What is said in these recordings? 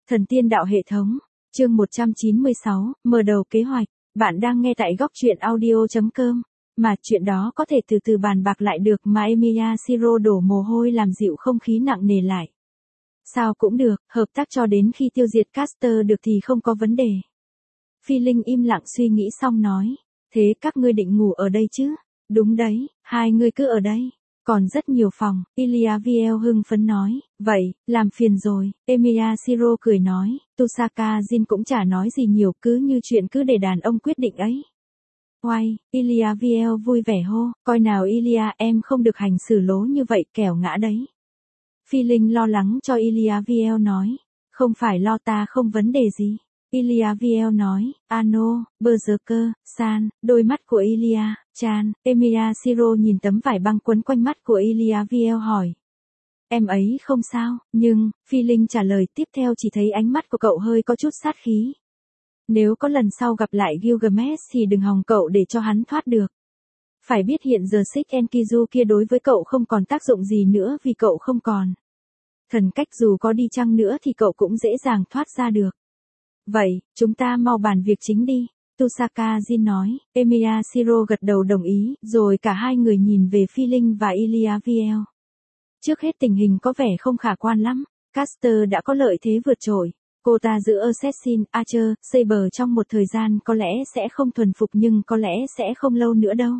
Thần tiên đạo hệ thống, chương 196, mở đầu kế hoạch. Bạn đang nghe tại góc truyện audio.com. Mà chuyện đó có thể từ từ bàn bạc lại được mà Emilia Siro đổ mồ hôi làm dịu không khí nặng nề lại. Sao cũng được, hợp tác cho đến khi tiêu diệt Caster được thì không có vấn đề. Phi Linh im lặng suy nghĩ xong nói. Thế các ngươi định ngủ ở đây chứ? Đúng đấy, hai ngươi cứ ở đây. Còn rất nhiều phòng, Ilia Viel hưng phấn nói. Vậy, làm phiền rồi, Emilia Siro cười nói. Tusaka Jin cũng chả nói gì nhiều, cứ như chuyện cứ để đàn ông quyết định ấy. Oai, Ilia Viel vui vẻ hô, coi nào Ilia em không được hành xử lố như vậy kẻo ngã đấy. Phi Linh lo lắng cho Ilia Viel nói. Không phải lo, ta không vấn đề gì. Ilia Viel nói, Ano, Berserker, San, đôi mắt của Ilia, Chan, Emilia Siro nhìn tấm vải băng quấn quanh mắt của Ilia Viel hỏi. Em ấy không sao, nhưng, Phi Linh trả lời tiếp theo chỉ thấy ánh mắt của cậu hơi có chút sát khí. Nếu có lần sau gặp lại Gilgamesh thì đừng hòng cậu để cho hắn thoát được. Phải biết hiện giờ Xích Enkidu kia đối với cậu không còn tác dụng gì nữa vì cậu không còn thần cách, dù có đi chăng nữa thì cậu cũng dễ dàng thoát ra được. Vậy, chúng ta mau bàn việc chính đi, Tusaka Jin nói. Emilia Siro gật đầu đồng ý, rồi cả hai người nhìn về Phi Linh và Ilia Viel. Trước hết tình hình có vẻ không khả quan lắm, Caster đã có lợi thế vượt trội. Cô ta giữ Assassin, Archer, Saber trong một thời gian có lẽ sẽ không thuần phục nhưng có lẽ sẽ không lâu nữa đâu.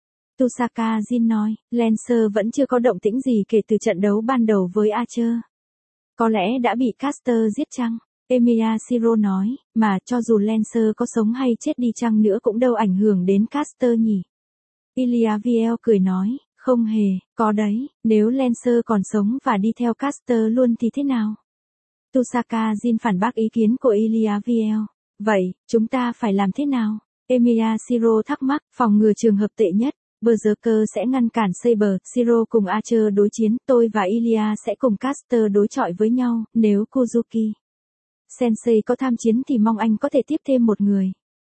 Tusaka Jin nói, Lancer vẫn chưa có động tĩnh gì kể từ trận đấu ban đầu với Archer. Có lẽ đã bị Caster giết chăng? Emilia Siro nói, mà cho dù Lancer có sống hay chết đi chăng nữa cũng đâu ảnh hưởng đến Caster nhỉ. Ilia Viel cười nói, không hề, có đấy, nếu Lancer còn sống và đi theo Caster luôn thì thế nào? Tusaka Jin phản bác ý kiến của Ilia Viel. Vậy, chúng ta phải làm thế nào? Emilia Siro thắc mắc, phòng ngừa trường hợp tệ nhất. Berserker sẽ ngăn cản Saber, Siro cùng Archer đối chiến, tôi và Ilia sẽ cùng Caster đối chọi với nhau, nếu Kuzuki Sensei có tham chiến thì mong anh có thể tiếp thêm một người.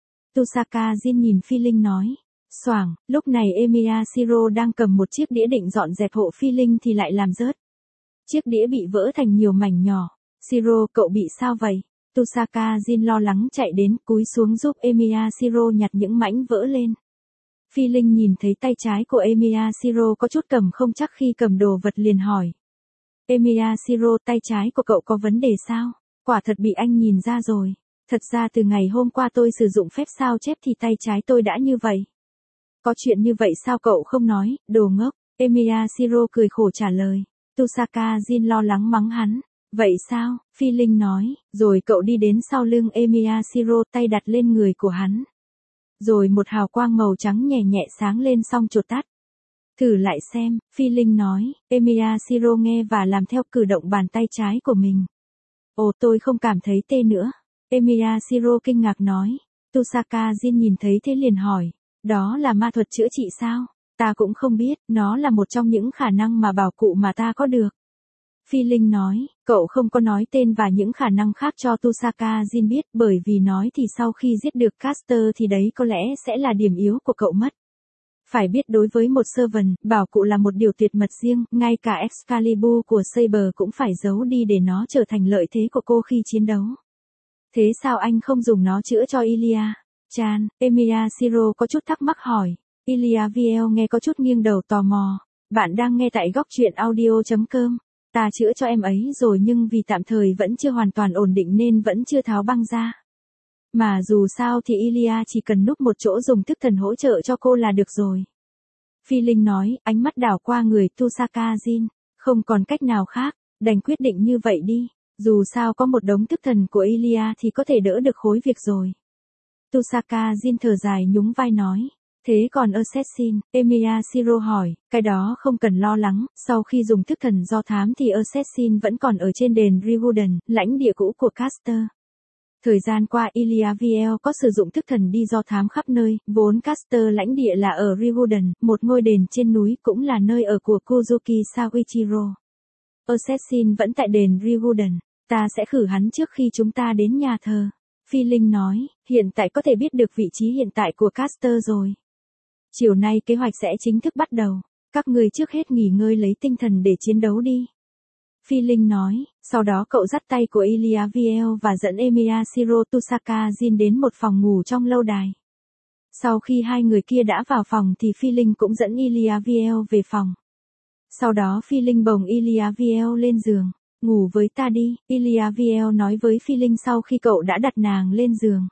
Tusaka Jin nhìn Phi Linh nói. Xoảng, lúc này Emilia Siro đang cầm một chiếc đĩa định dọn dẹp hộ Phi Linh thì lại làm rớt. Chiếc đĩa bị vỡ thành nhiều mảnh nhỏ. Siro, cậu bị sao vậy? Tusaka Jin lo lắng chạy đến, cúi xuống giúp Emilia Siro nhặt những mảnh vỡ lên. Phi Linh nhìn thấy tay trái của Emilia Siro có chút cầm không chắc khi cầm đồ vật liền hỏi. Emilia Siro, tay trái của cậu có vấn đề sao? Quả thật bị anh nhìn ra rồi. Thật ra từ ngày hôm qua tôi sử dụng phép sao chép thì tay trái tôi đã như vậy. Có chuyện như vậy sao cậu không nói, đồ ngốc? Emilia Siro cười khổ trả lời. Tusaka Jin lo lắng mắng hắn. Vậy sao? Phi Linh nói, rồi cậu đi đến sau lưng Emilia Siro, tay đặt lên người của hắn. Rồi một hào quang màu trắng nhẹ nhẹ sáng lên xong chột tắt. Thử lại xem, Phi Linh nói. Emilia Siro nghe và làm theo cử động bàn tay trái của mình. Ồ, tôi không cảm thấy tê nữa. Emilia Siro kinh ngạc nói. Tusaka Jin nhìn thấy thế liền hỏi. Đó là ma thuật chữa trị sao? Ta cũng không biết, nó là một trong những khả năng mà bảo cụ mà ta có được. Phi Linh nói, cậu không có nói tên và những khả năng khác cho Tusaka Jin biết, bởi vì nói thì sau khi giết được Caster thì đấy có lẽ sẽ là điểm yếu của cậu mất. Phải biết đối với một servant, bảo cụ là một điều tuyệt mật riêng, ngay cả Excalibur của Saber cũng phải giấu đi để nó trở thành lợi thế của cô khi chiến đấu. Thế sao anh không dùng nó chữa cho Ilia? Chan, Emilia Siro có chút thắc mắc hỏi. Ilia Viel nghe có chút nghiêng đầu tò mò. Bạn đang nghe tại góc truyện audio.com. Ta chữa cho em ấy rồi nhưng vì tạm thời vẫn chưa hoàn toàn ổn định nên vẫn chưa tháo băng ra. Mà dù sao thì Ilia chỉ cần núp một chỗ dùng thức thần hỗ trợ cho cô là được rồi. Phi Linh nói, ánh mắt đảo qua người Tusaka Jin. Không còn cách nào khác, đành quyết định như vậy đi. Dù sao có một đống thức thần của Ilia thì có thể đỡ được khối việc rồi. Tusaka Jin thở dài nhún vai nói. Thế còn Assassin, Emilia Siro hỏi, cái đó không cần lo lắng, sau khi dùng thức thần do thám thì Assassin vẫn còn ở trên đền Rivudan, lãnh địa cũ của Caster. Thời gian qua Ilia Viel có sử dụng thức thần đi do thám khắp nơi, vốn Caster lãnh địa là ở Rivudan, một ngôi đền trên núi cũng là nơi ở của Kuzuki Sawichiro. Assassin vẫn tại đền Rivudan, ta sẽ khử hắn trước khi chúng ta đến nhà thờ. Phi Linh nói, hiện tại có thể biết được vị trí hiện tại của Caster rồi. Chiều nay kế hoạch sẽ chính thức bắt đầu. Các người trước hết nghỉ ngơi lấy tinh thần để chiến đấu đi. Phi Linh nói, Sau đó cậu dắt tay của Ilya Viel và dẫn Emiya Shiro Tusaka Jin đến một phòng ngủ trong lâu đài. Sau khi hai người kia đã vào phòng thì Phi Linh cũng dẫn Ilya Viel về phòng. Sau đó Phi Linh bồng Ilya Viel lên giường. Ngủ với ta đi, Ilya Viel nói với Phi Linh sau khi cậu đã đặt nàng lên giường.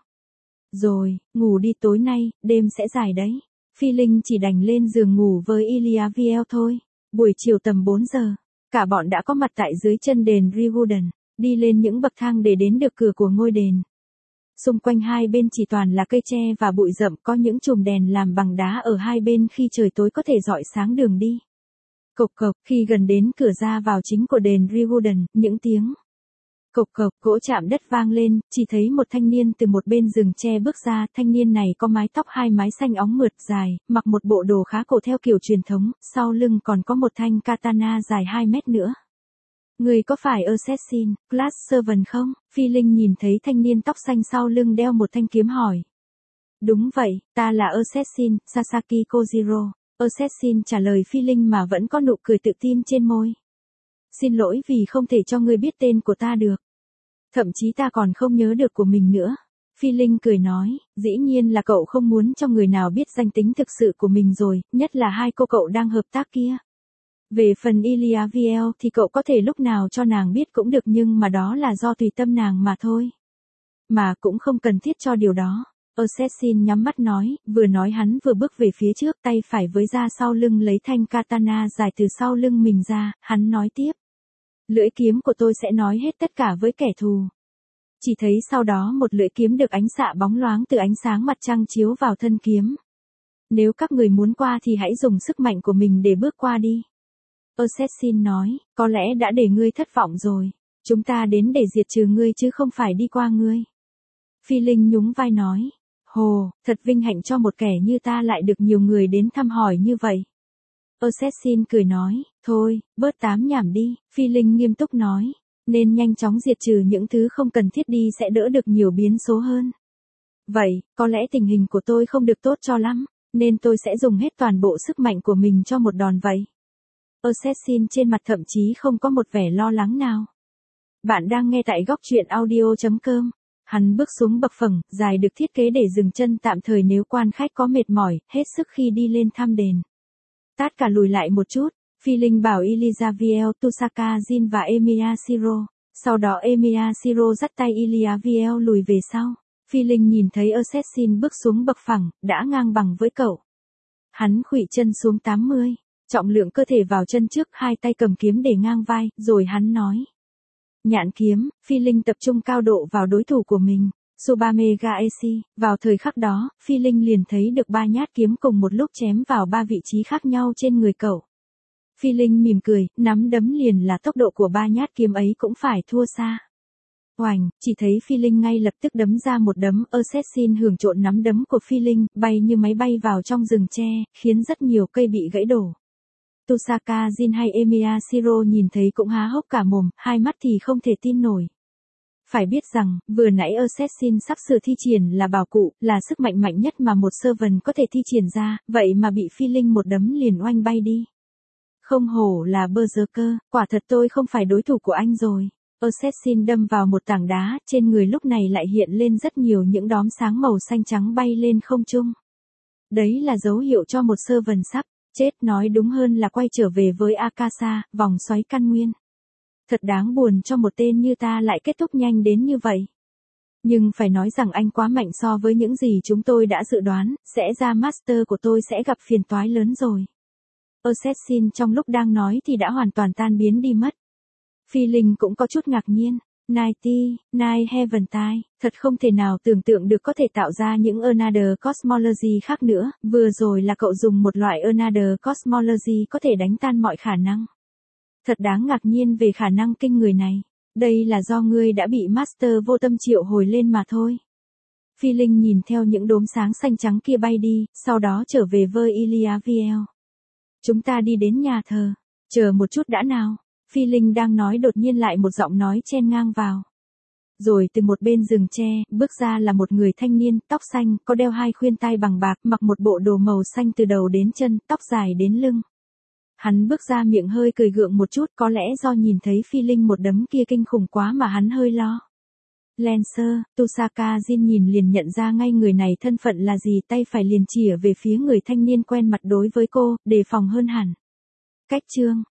Rồi, ngủ đi tối nay, đêm sẽ dài đấy. Phi Linh chỉ đành lên giường ngủ với Ilya Viel thôi. Buổi chiều tầm 4 giờ, cả bọn đã có mặt tại dưới chân đền Rivudan, đi lên những bậc thang để đến được cửa của ngôi đền. Xung quanh hai bên chỉ toàn là cây tre và bụi rậm, có những chùm đèn làm bằng đá ở hai bên khi trời tối có thể rọi sáng đường đi. Cộc cộc, khi gần đến cửa ra vào chính của đền Rivudan, những tiếng cộc cộc gỗ chạm đất vang lên, chỉ thấy một thanh niên từ một bên rừng tre bước ra. Thanh niên này có mái tóc hai mái xanh óng mượt dài, mặc một bộ đồ khá cổ theo kiểu truyền thống, sau lưng còn có một thanh katana dài 2 mét nữa. Người có phải Assassin, Class Servant không? Phi Linh nhìn thấy thanh niên tóc xanh sau lưng đeo một thanh kiếm hỏi. Đúng vậy, ta là Assassin, Sasaki Kojiro. Assassin trả lời Phi Linh mà vẫn có nụ cười tự tin trên môi. Xin lỗi vì không thể cho ngươi biết tên của ta được. Thậm chí ta còn không nhớ được của mình nữa. Phi Linh cười nói, dĩ nhiên là cậu không muốn cho người nào biết danh tính thực sự của mình rồi, nhất là hai cô cậu đang hợp tác kia. Về phần Ilya Viel thì cậu có thể lúc nào cho nàng biết cũng được, nhưng mà đó là do tùy tâm nàng mà thôi. Mà cũng không cần thiết cho điều đó. Assassin nhắm mắt nói, vừa nói hắn vừa bước về phía trước, tay phải với ra sau lưng lấy thanh katana dài từ sau lưng mình ra. Hắn nói tiếp. Lưỡi kiếm của tôi sẽ nói hết tất cả với kẻ thù. Chỉ thấy sau đó một lưỡi kiếm được ánh xạ bóng loáng từ ánh sáng mặt trăng chiếu vào thân kiếm. Nếu các người muốn qua thì hãy dùng sức mạnh của mình để bước qua đi. Assassin nói, có lẽ đã để ngươi thất vọng rồi. Chúng ta đến để diệt trừ ngươi chứ không phải đi qua ngươi. Phi Linh nhún vai nói, hồ, thật vinh hạnh cho một kẻ như ta lại được nhiều người đến thăm hỏi như vậy. Assassin cười nói, thôi, bớt tám nhảm đi. Phi Linh nghiêm túc nói, nên nhanh chóng diệt trừ những thứ không cần thiết đi sẽ đỡ được nhiều biến số hơn. Vậy, có lẽ tình hình của tôi không được tốt cho lắm, nên tôi sẽ dùng hết toàn bộ sức mạnh của mình cho một đòn vậy. Assassin trên mặt thậm chí không có một vẻ lo lắng nào. Bạn đang nghe tại góc truyện audio.com. Hắn bước xuống bậc phẳng, dài được thiết kế để dừng chân tạm thời nếu quan khách có mệt mỏi, hết sức khi đi lên thăm đền. Tát cả lùi lại một chút, Phi Linh bảo Ilya Viel, Tusaka Jin và Emiya Shiro. Sau đó Emiya Shiro dắt tay Ilya Viel lùi về sau. Phi Linh nhìn thấy Assassin bước xuống bậc phẳng, đã ngang bằng với cậu. Hắn khuỵu chân xuống 80, trọng lượng cơ thể vào chân trước, hai tay cầm kiếm để ngang vai, rồi hắn nói. Nhạn kiếm. Phi Linh tập trung cao độ vào đối thủ của mình. Subamega Esi. Vào thời khắc đó, Phi Linh liền thấy được 3 nhát kiếm cùng một lúc chém vào 3 vị trí khác nhau trên người cậu. Phi Linh mỉm cười, nắm đấm liền là tốc độ của 3 nhát kiếm ấy cũng phải thua xa. Oành, chỉ thấy Phi Linh ngay lập tức đấm ra một đấm. Assassin hưởng trộn nắm đấm của Phi Linh, bay như máy bay vào trong rừng tre, khiến rất nhiều cây bị gãy đổ. Tusaka Jin hay Emiya Shiro nhìn thấy cũng há hốc cả mồm, hai mắt thì không thể tin nổi. Phải biết rằng, vừa nãy Assassin sắp sửa thi triển là bảo cụ, là sức mạnh mạnh nhất mà một servant có thể thi triển ra, vậy mà bị Phi Linh một đấm liền oanh bay đi. Không hổ là Berserker, quả thật tôi không phải đối thủ của anh rồi. Assassin đâm vào một tảng đá, trên người lúc này lại hiện lên rất nhiều những đốm sáng màu xanh trắng bay lên không trung. Đấy là dấu hiệu cho một servant sắp chết, nói đúng hơn là quay trở về với Akasa, vòng xoáy căn nguyên. Thật đáng buồn cho một tên như ta lại kết thúc nhanh đến như vậy. Nhưng phải nói rằng anh quá mạnh so với những gì chúng tôi đã dự đoán, sẽ ra master của tôi sẽ gặp phiền toái lớn rồi. Assassin trong lúc đang nói thì đã hoàn toàn tan biến đi mất. Phi Linh cũng có chút ngạc nhiên. Nine Heaventide, thật không thể nào tưởng tượng được có thể tạo ra những Another Cosmology khác nữa, vừa rồi là cậu dùng một loại Another Cosmology có thể đánh tan mọi khả năng. Thật đáng ngạc nhiên về khả năng kinh người này. Đây là do ngươi đã bị Master vô tâm triệu hồi lên mà thôi. Phi Linh nhìn theo những đốm sáng xanh trắng kia bay đi, sau đó trở về với Ilya Viel. Chúng ta đi đến nhà thờ. Chờ một chút đã nào. Phi Linh đang nói đột nhiên lại một giọng nói chen ngang vào. Rồi từ một bên rừng tre, bước ra là một người thanh niên, tóc xanh, có đeo 2 khuyên tai bằng bạc, mặc một bộ đồ màu xanh từ đầu đến chân, tóc dài đến lưng. Hắn bước ra miệng hơi cười gượng một chút, có lẽ do nhìn thấy phi linh một đấm kia kinh khủng quá mà hắn hơi lo. Lancer, Tusaka Jin nhìn liền nhận ra ngay người này thân phận là gì, tay phải liền chìa về phía người thanh niên quen mặt đối với cô, đề phòng hơn hẳn. Cách chương